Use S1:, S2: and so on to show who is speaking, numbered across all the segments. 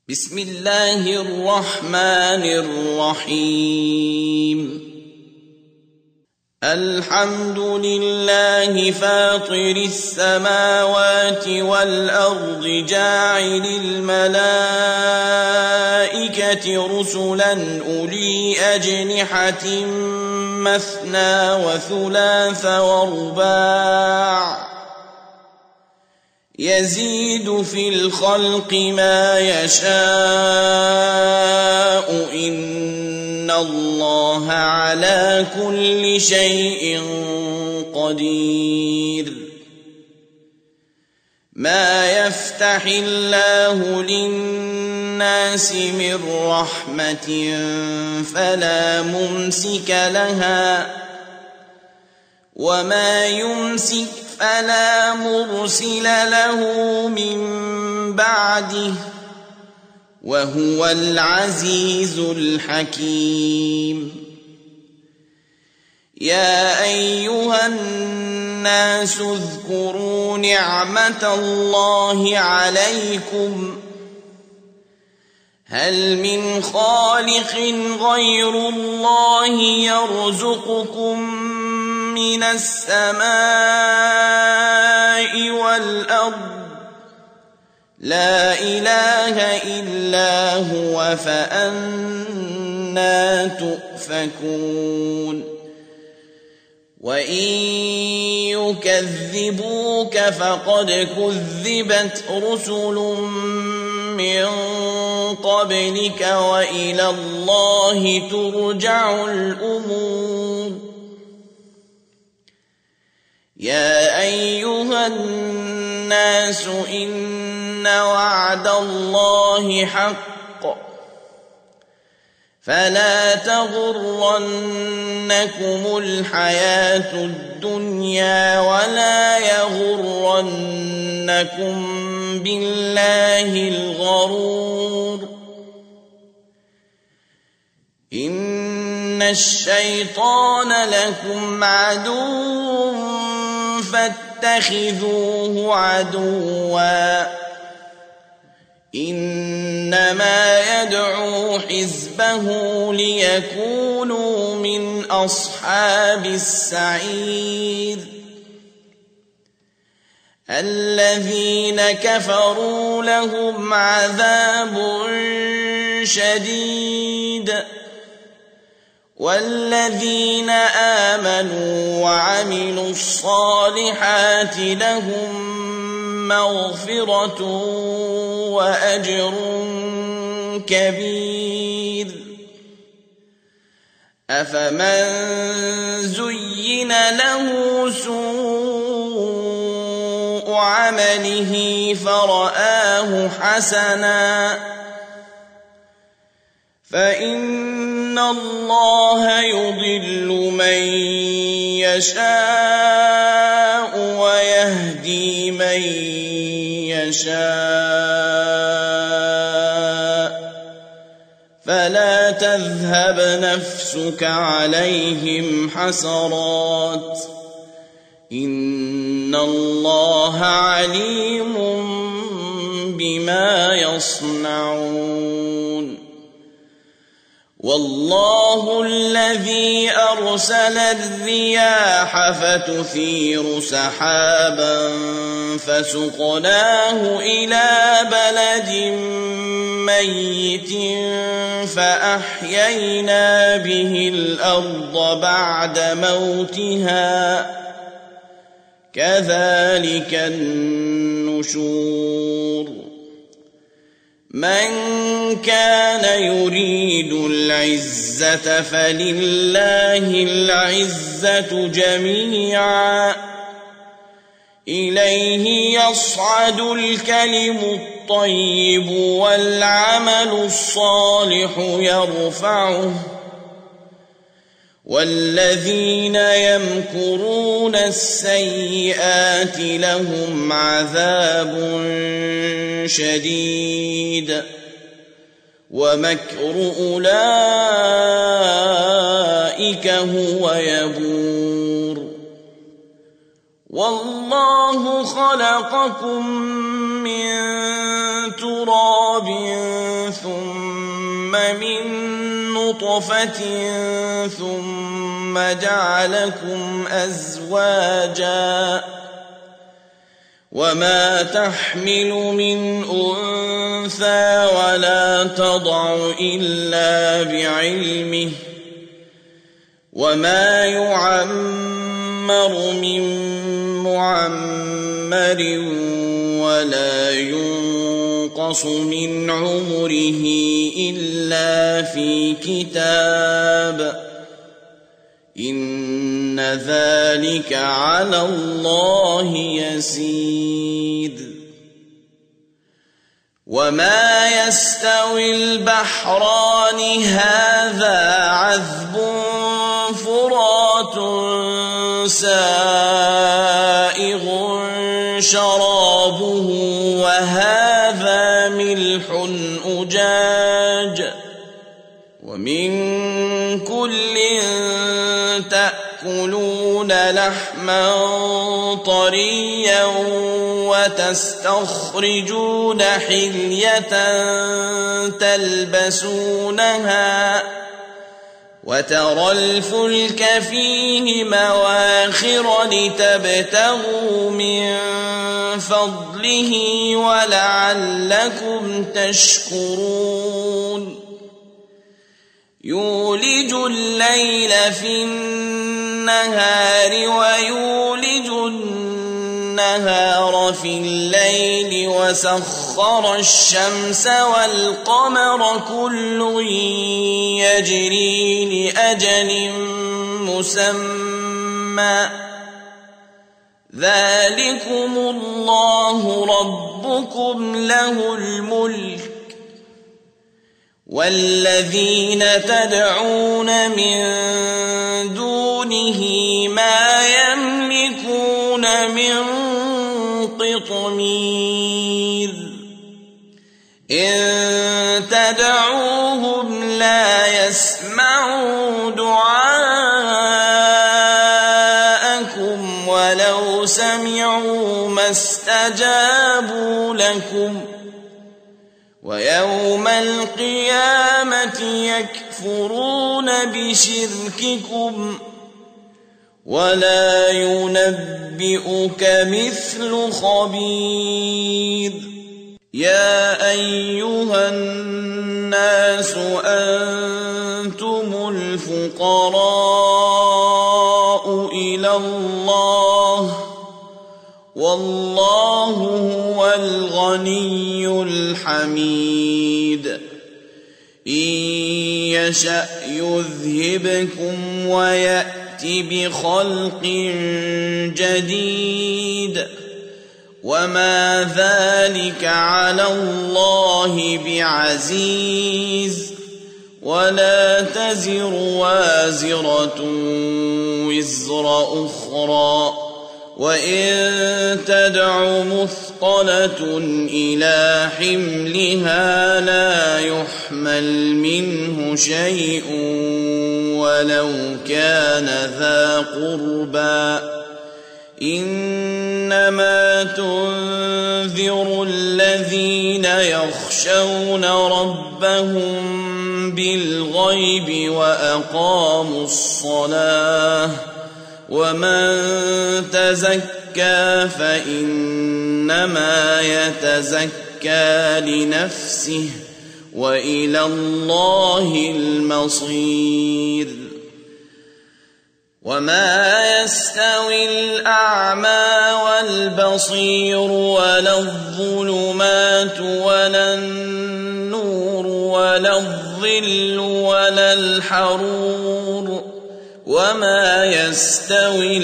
S1: بسم الله الرحمن الرحيم الحمد لله فاطر السماوات والأرض جاعل الملائكة رسلا أولي أجنحة مثنى وثلاث ورباع يزيد في الخلق ما يشاء إن الله على كل شيء قدير ما يفتح الله للناس من رحمة فلا ممسك لها وما يمسك فلا مرسل له من بعده وهو العزيز الحكيم يا أيها الناس اذكروا نعمة الله عليكم هل من خالق غير الله يرزقكم من السماء والأرض لا إله إلا هو فأنى تؤفكون وإن يكذبوك فقد كذبت رسل من قبلك وإلى الله ترجع الأمور يا أيها الناس إن وعد الله حق فلا تغرنكم الحياة الدنيا ولا يغرنكم بالله الغرور إن الشيطان لكم عدو فاتخذوه عدوا إنما يدعو حزبه ليكونوا من أصحاب السعير الذين كفروا لهم عذاب شديد والذين آمنوا وعملوا الصالحات لهم مغفرة وأجر كبير أفمن زين له سوء عمله فرآه حسنا فإن الله يضل من يشاء ويهدي من يشاء فلا تذهب نفسك عليهم حسرات إن الله عليم بما يصنعون والله الذي أرسل الرياح فتثير سحابا فسقناه إلى بلد ميت فأحيينا به الأرض بعد موتها كذلك النشور من كان يريد العزة فلله العزة جميعا إليه يصعد الكلم الطيب والعمل الصالح يرفعه والذين يمكرون السيئات لهم عذاب شديد ومكر أولئك هو يبور والله خلقكم من تراب ثم من نطفة ثم جعلكم أزواجا وما تحمل من أنثى ولا تضع إلا بعلمه وما يعمر من معمر ولا ينقص من عمره إلا في كتاب إن ذلك على الله يسير وما يستوي البحران هذا عذب فرات سائغ شرابه وهذا ملح أجاج ومن كل تأكلون لحما طريا وتستخرجون حلية تلبسونها وترى الفلك فيه مواخر لتبتغوا من فضله ولعلكم تشكرون يولج الليل في النهار ويولج النهار في الليل وسخر الشمس والقمر كل يجري لأجل مسمى ذلكم الله ربكم له الملك والذين تدعون من دونه ما يملكون من قطمير إن تدعوهم لا يسمعوا دعاءكم ولو سمعوا ما استجابوا لكم ويوم القيامة يكفرون بشرككم ولا ينبئك مثل خبير يا أيها الناس أنتم الفقراء إلى الله والله هو الغني الحميد إن يشأ يذهبكم ويأت بخلق جديد وما ذلك على الله بعزيز ولا تزر وازرة وزر أخرى وإن تدع مثقلة إلى حملها لا يحمل منه شيء ولو كان ذا قربى إنما تنذر الذين يخشون ربهم بالغيب وأقاموا الصلاة ومن تزكى فإنما يتزكى لنفسه وإلى الله المصير وما يستوي الأعمى والبصير ولا الظلمات ولا النور ولا الظل ولا الحرور وما يستوي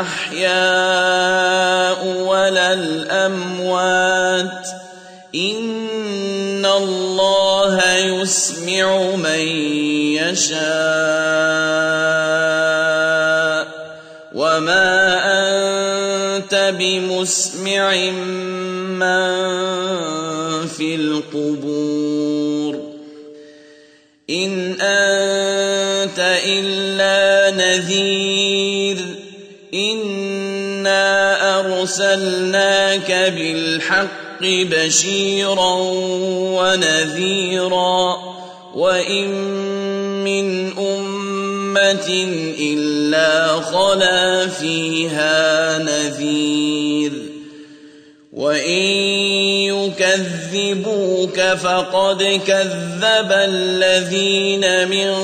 S1: الأحياء ولا الأموات إن الله يسمع من يشاء وما أنت بمسمع من في القبور إن أنت إلا نذير إنا أرسلناك بالحق بشيرا ونذيرا وإن من أمة إلا خلا فيها نذير وإن يكذبوك فقد كذب الذين من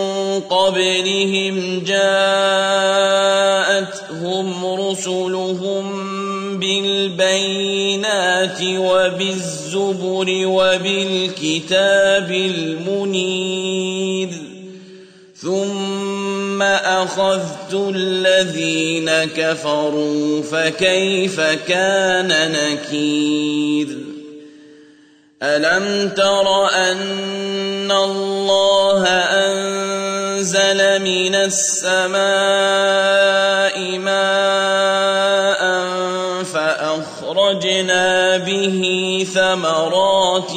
S1: قبلهم جاءتهم رسلهم بالبينات وبالزبر وبالكتاب المنير ثم أخذت الذين كفروا فكيف كان نكير ألم تر أن الله أنزل من السماء ماء فأخرجنا به ثمرات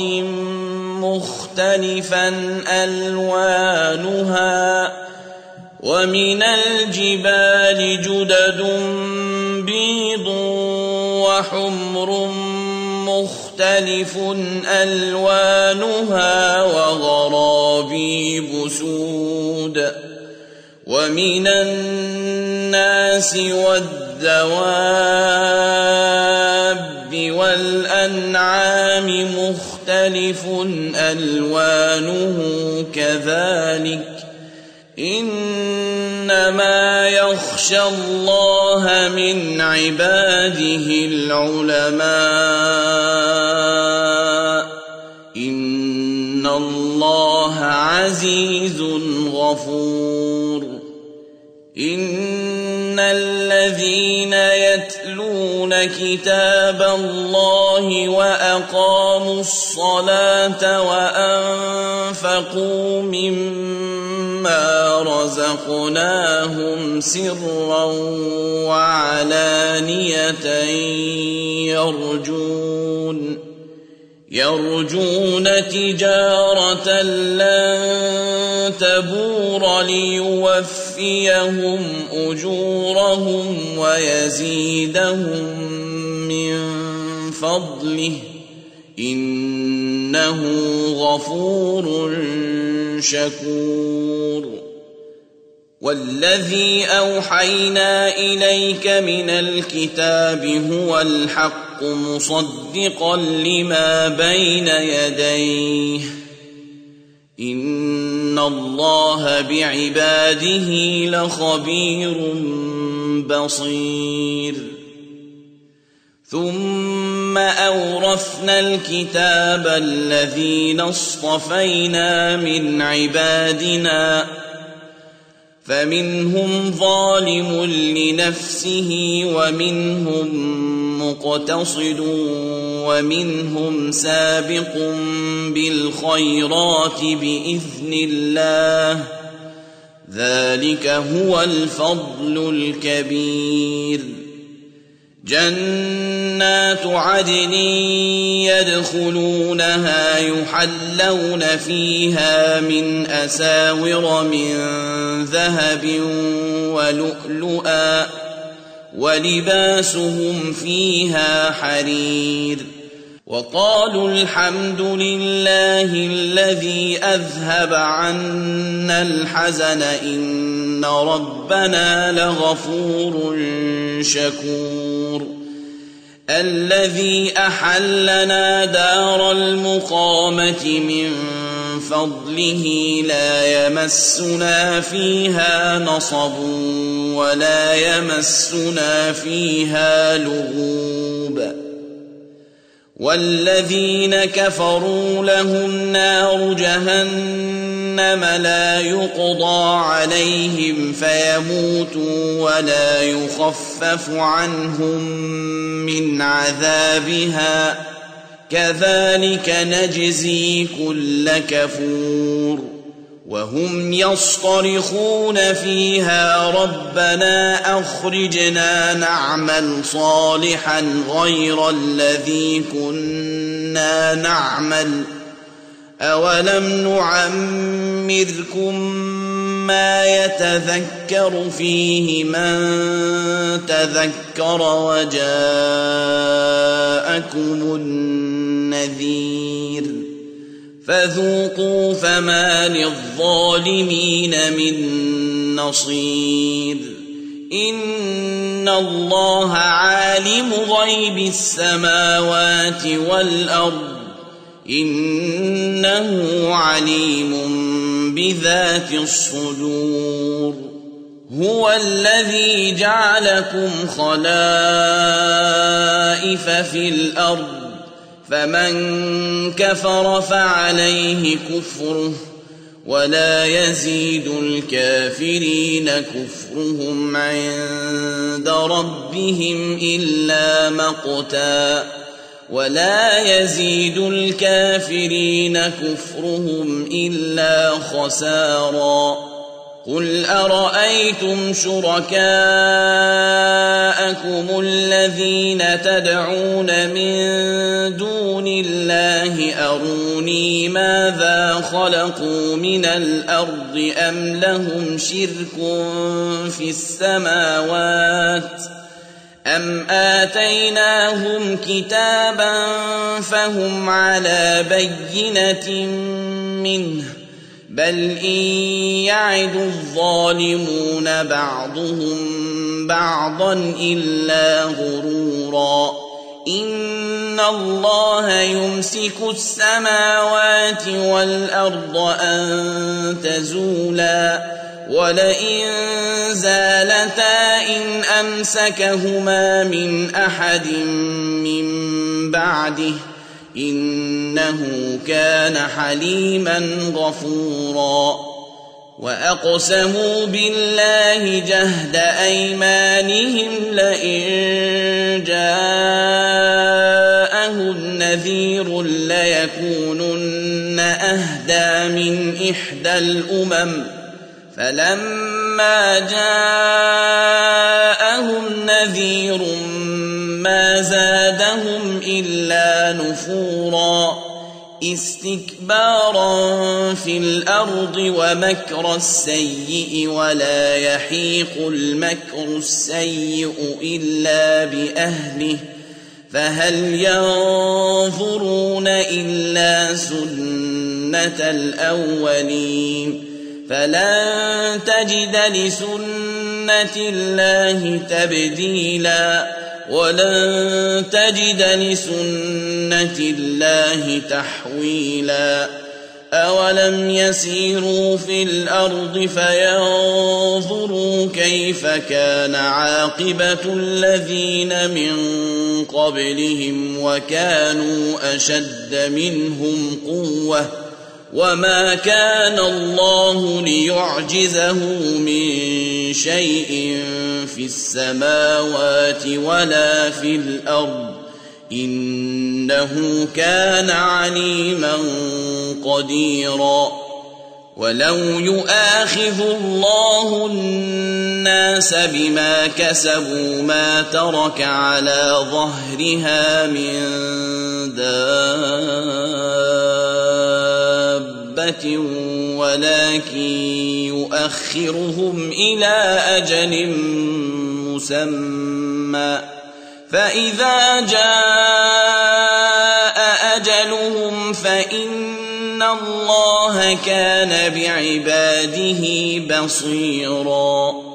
S1: مختلفا ألوانها ومن الجبال جدد بيض وحمر مختلف ألوانها وغرابيب سود ومن الناس والدواب والأنعام مختلف ألوانه كذلك إنما يخشى الله من عباده العلماء إن الله عزيز غفور إن الذين يتلون كتاب الله وأقاموا الصلاة وأنفقوا مما رزقناهم سرا وعلانية يرجون تجارة لن تبور ليوفيهم أجورهم ويزيدهم من فضله إنه غفور شكور والذي أوحينا إليك من الكتاب هو الحق مصدقا لما بين يديه إن الله بعباده لخبير بصير ثم أورثنا الكتاب الذين اصطفينا من عبادنا فمنهم ظالم لنفسه ومنهم مقتصد ومنهم سابق بالخيرات بإذن الله ذلك هو الفضل الكبير جنات عدن يدخلونها يحلون فيها من أساور من ذهب ولؤلؤا ولباسهم فيها حرير وقالوا الحمد لله الذي أذهب عنا الحزن إن ربنا لغفور شكور الذي أحلنا دار المقامة من فضله لا يمسنا فيها نصب ولا يمسنا فيها لغوب والذين كفروا لهم نار جهنم لا يقضى عليهم فيموتوا ولا يخفف عنهم من عذابها كذلك نجزي كل كفور وهم يصطرخون فيها ربنا أخرجنا نعمل صالحا غير الذي كنا نعمل أولم نعمركم ما يتذكر فيه من تذكر وجاءكم النذير فذوقوا فما للظالمين من نصير إن الله عالم غيب السماوات والأرض إنه عليم بذات الصدور هو الذي جعلكم خلائف في الأرض فمن كفر فعليه كفره ولا يزيد الكافرين كفرهم عند ربهم إلا مقتا ولا يزيد الكافرين كفرهم إلا خسارا قل أرأيتم شركاءكم الذين تدعون من دون الله أروني ماذا خلقوا من الأرض أم لهم شرك في السماوات أم آتيناهم كتابا فهم على بينة منه بل إن يعد الظالمون بعضهم بعضا إلا غرورا إن الله يمسك السماوات والأرض أن تزولا ولئن زالتا إن أمسكهما من أحد من بعده إنه كان حليما غفورا وأقسموا بالله جهد أيمانهم لئن جاءهم نذير ليكونن أهدى من إحدى الأمم فلما جاءهم نذير ما زادهم إلا نفورا استكبارا في الأرض ومكر السيء ولا يحيق المكر السيء إلا بأهله فهل ينظرون إلا سنة الأولين فلن تجد لسنة الله تبديلا ولن تجد لسنة الله تحويلا أولم يسيروا في الأرض فينظروا كيف كان عاقبة الذين من قبلهم وكانوا أشد منهم قوة وما كان الله ليعجزه من شيء في السماوات ولا في الأرض إنه كان عليما قديرا ولو يؤاخذ الله الناس بما كسبوا ما ترك على ظهرها من دابة ولكن يؤخرهم إلى أجل مسمى فإذا جاء أجلهم فإن الله كان بعباده بصيراً